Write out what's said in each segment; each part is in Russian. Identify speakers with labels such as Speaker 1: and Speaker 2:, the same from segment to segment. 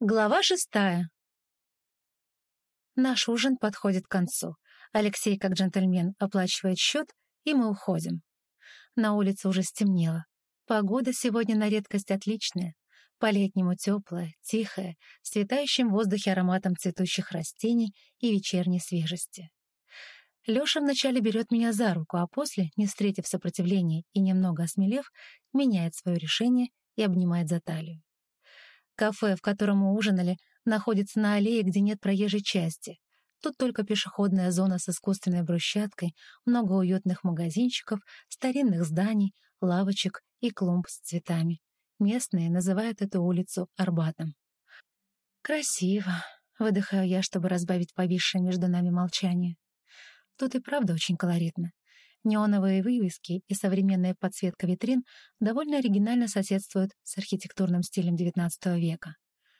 Speaker 1: Глава 6. Наш ужин подходит к концу. Алексей, как джентльмен, оплачивает счет, и мы уходим. На улице уже стемнело. Погода сегодня на редкость отличная. По-летнему теплая, тихая, с витающим в воздухе ароматом цветущих растений и вечерней свежести. Лёша вначале берет меня за руку, а после, не встретив сопротивления и немного осмелев, меняет свое решение и обнимает за талию. Кафе, в котором мы ужинали, находится на аллее, где нет проезжей части. Тут только пешеходная зона с искусственной брусчаткой, много уютных магазинчиков, старинных зданий, лавочек и клумб с цветами. Местные называют эту улицу Арбатом. «Красиво», — выдыхаю я, чтобы разбавить повисшее между нами молчание. Тут и правда очень колоритно. Неоновые вывески и современная подсветка витрин довольно оригинально соседствуют с архитектурным стилем XIX века.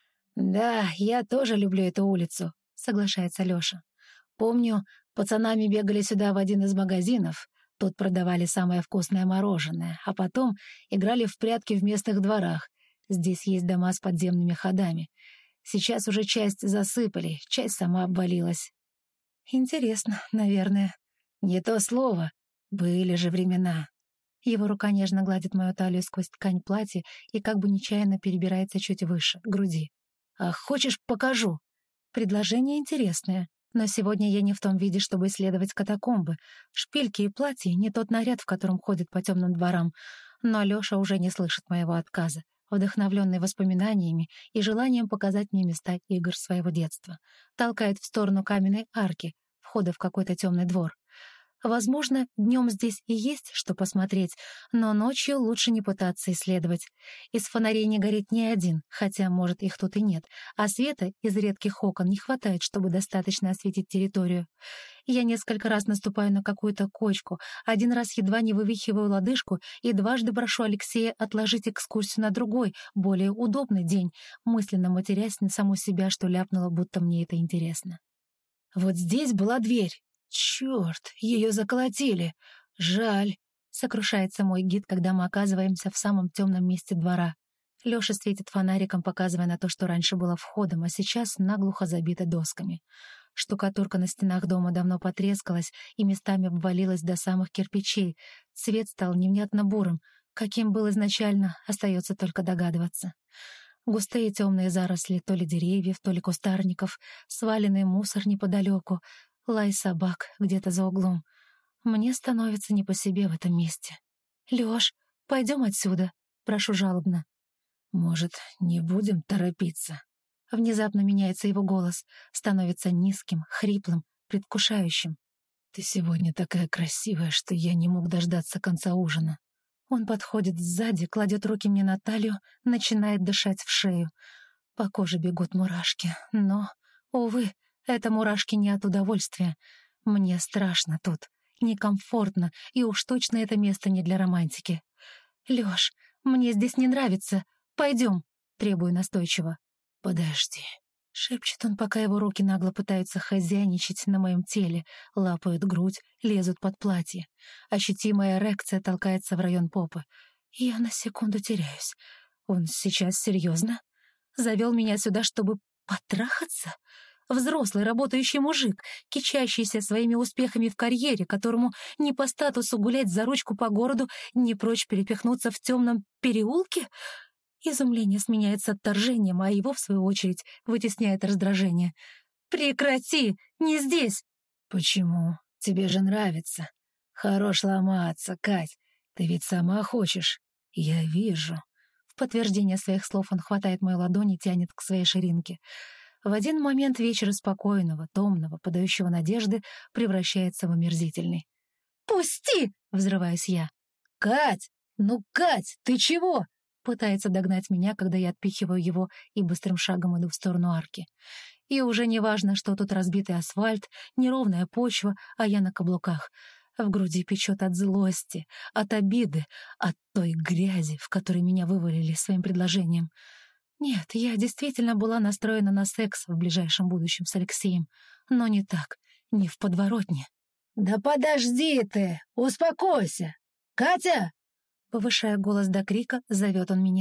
Speaker 1: «Да, я тоже люблю эту улицу», — соглашается Лёша. «Помню, пацанами бегали сюда в один из магазинов, тут продавали самое вкусное мороженое, а потом играли в прятки в местных дворах. Здесь есть дома с подземными ходами. Сейчас уже часть засыпали, часть сама обвалилась». «Интересно, наверное». «Не то слово. Были же времена». Его рука нежно гладит мою талию сквозь ткань платья и как бы нечаянно перебирается чуть выше, к груди. «А хочешь, покажу?» Предложение интересное, но сегодня я не в том виде, чтобы исследовать катакомбы. Шпильки и платья — не тот наряд, в котором ходит по темным дворам. Но Лёша уже не слышит моего отказа, вдохновленный воспоминаниями и желанием показать мне места игр своего детства. Толкает в сторону каменной арки, входа в какой-то темный двор. Возможно, днем здесь и есть что посмотреть, но ночью лучше не пытаться исследовать. Из фонарей не горит ни один, хотя, может, их тут и нет, а света из редких окон не хватает, чтобы достаточно осветить территорию. Я несколько раз наступаю на какую-то кочку, один раз едва не вывихиваю лодыжку и дважды прошу Алексея отложить экскурсию на другой, более удобный день, мысленно матерясь на саму себя, что ляпнула, будто мне это интересно. «Вот здесь была дверь. Черт, ее заколотили. Жаль», — сокрушается мой гид, когда мы оказываемся в самом темном месте двора. Лёша светит фонариком, показывая на то, что раньше было входом, а сейчас наглухо забито досками. Штукатурка на стенах дома давно потрескалась и местами обвалилась до самых кирпичей. Цвет стал невнятно бурым. Каким был изначально, остается только догадываться. Густые темные заросли то ли деревьев, то ли кустарников, сваленный мусор неподалеку, лай собак где-то за углом. Мне становится не по себе в этом месте. «Лёш, пойдем отсюда», — прошу жалобно. «Может, не будем торопиться?» Внезапно меняется его голос, становится низким, хриплым, предвкушающим. «Ты сегодня такая красивая, что я не мог дождаться конца ужина». Он подходит сзади, кладет руки мне на талию, начинает дышать в шею. По коже бегут мурашки, но, увы, это мурашки не от удовольствия. Мне страшно тут, некомфортно, и уж точно это место не для романтики. «Лёш, мне здесь не нравится. Пойдем», — требую настойчиво. «Подожди», — шепчет он, пока его руки нагло пытаются хозяйничать на моем теле, лапают грудь, лезут под платье. Ощутимая эрекция толкается в район попы. Я на секунду теряюсь. Он сейчас серьезно? Завел меня сюда, чтобы потрахаться? Взрослый работающий мужик, кичащийся своими успехами в карьере, которому не по статусу гулять за ручку по городу, не прочь перепихнуться в темном переулке? Изумление сменяется отторжением, а его, в свою очередь, вытесняет раздражение. «Прекрати! Не здесь!» «Почему? Тебе же нравится. Хорош ломаться, Кать. Ты ведь сама хочешь. Я вижу». В подтверждение своих слов он хватает мою ладонь и тянет к своей ширинке. В один момент вечера спокойного, томного, подающего надежды превращается в омерзительный. «Пусти!» — взрываюсь я. «Кать! Ну, Кать, ты чего?» Пытается догнать меня, когда я отпихиваю его и быстрым шагом иду в сторону арки. И уже не важно, что тут разбитый асфальт, неровная почва, а я на каблуках. В груди печет от злости, от обиды, от той грязи, в которой меня вывалили своим предложением. Нет, я действительно была настроена на секс в ближайшем будущем с Алексеем, но не так, не в подворотне. «Да подожди ты! Успокойся! Катя!» Повышая голос до крика, зовет он меня.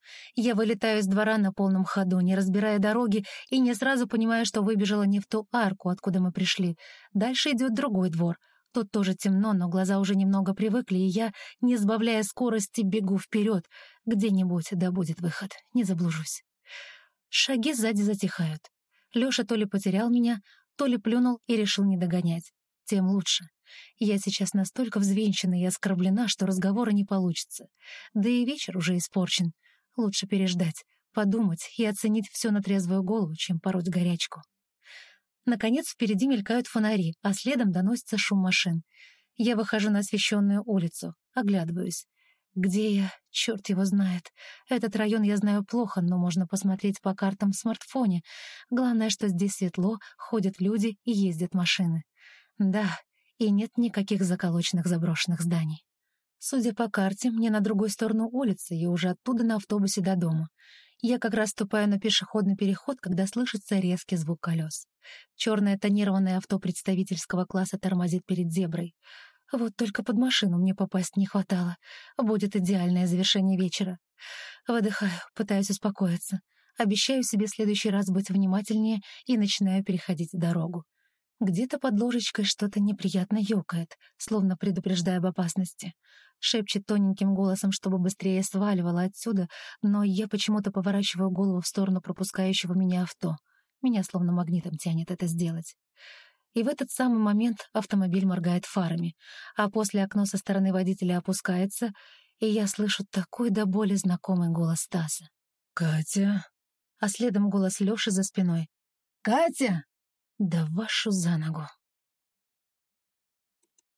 Speaker 1: Я вылетаю из двора на полном ходу, не разбирая дороги, и не сразу понимаю, что выбежала не в ту арку, откуда мы пришли. Дальше идет другой двор. Тут тоже темно, но глаза уже немного привыкли, и я, не сбавляя скорости, бегу вперед. Где-нибудь да будет выход, не заблужусь. Шаги сзади затихают. Лёша то ли потерял меня, то ли плюнул и решил не догонять. Тем лучше. Я сейчас настолько взвинчена и оскорблена, что разговора не получится. Да и вечер уже испорчен. Лучше переждать, подумать и оценить все на трезвую голову, чем пороть горячку. Наконец впереди мелькают фонари, а следом доносится шум машин. Я выхожу на освещенную улицу, оглядываюсь. Где я? Черт его знает. Этот район я знаю плохо, но можно посмотреть по картам в смартфоне. Главное, что здесь светло, ходят люди и ездят машины. Да, и нет никаких заколоченных заброшенных зданий. Судя по карте, мне на другую сторону улицы и уже оттуда на автобусе до дома. Я как раз ступаю на пешеходный переход, когда слышится резкий звук колес. Черное тонированное авто представительского класса тормозит перед зеброй. Вот только под машину мне попасть не хватало. Будет идеальное завершение вечера. Выдыхаю, пытаюсь успокоиться. Обещаю себе в следующий раз быть внимательнее и начинаю переходить дорогу. Где-то под ложечкой что-то неприятно ёкает, словно предупреждая об опасности. Шепчет тоненьким голосом, чтобы быстрее сваливала отсюда, но я почему-то поворачиваю голову в сторону пропускающего меня авто. Меня словно магнитом тянет это сделать. И в этот самый момент автомобиль моргает фарами, а после окно со стороны водителя опускается, и я слышу такой до боли знакомый голос Стаса.
Speaker 2: «Катя?»
Speaker 1: А следом голос Лёши за спиной.
Speaker 2: «Катя!»
Speaker 1: Да вашу за ногу.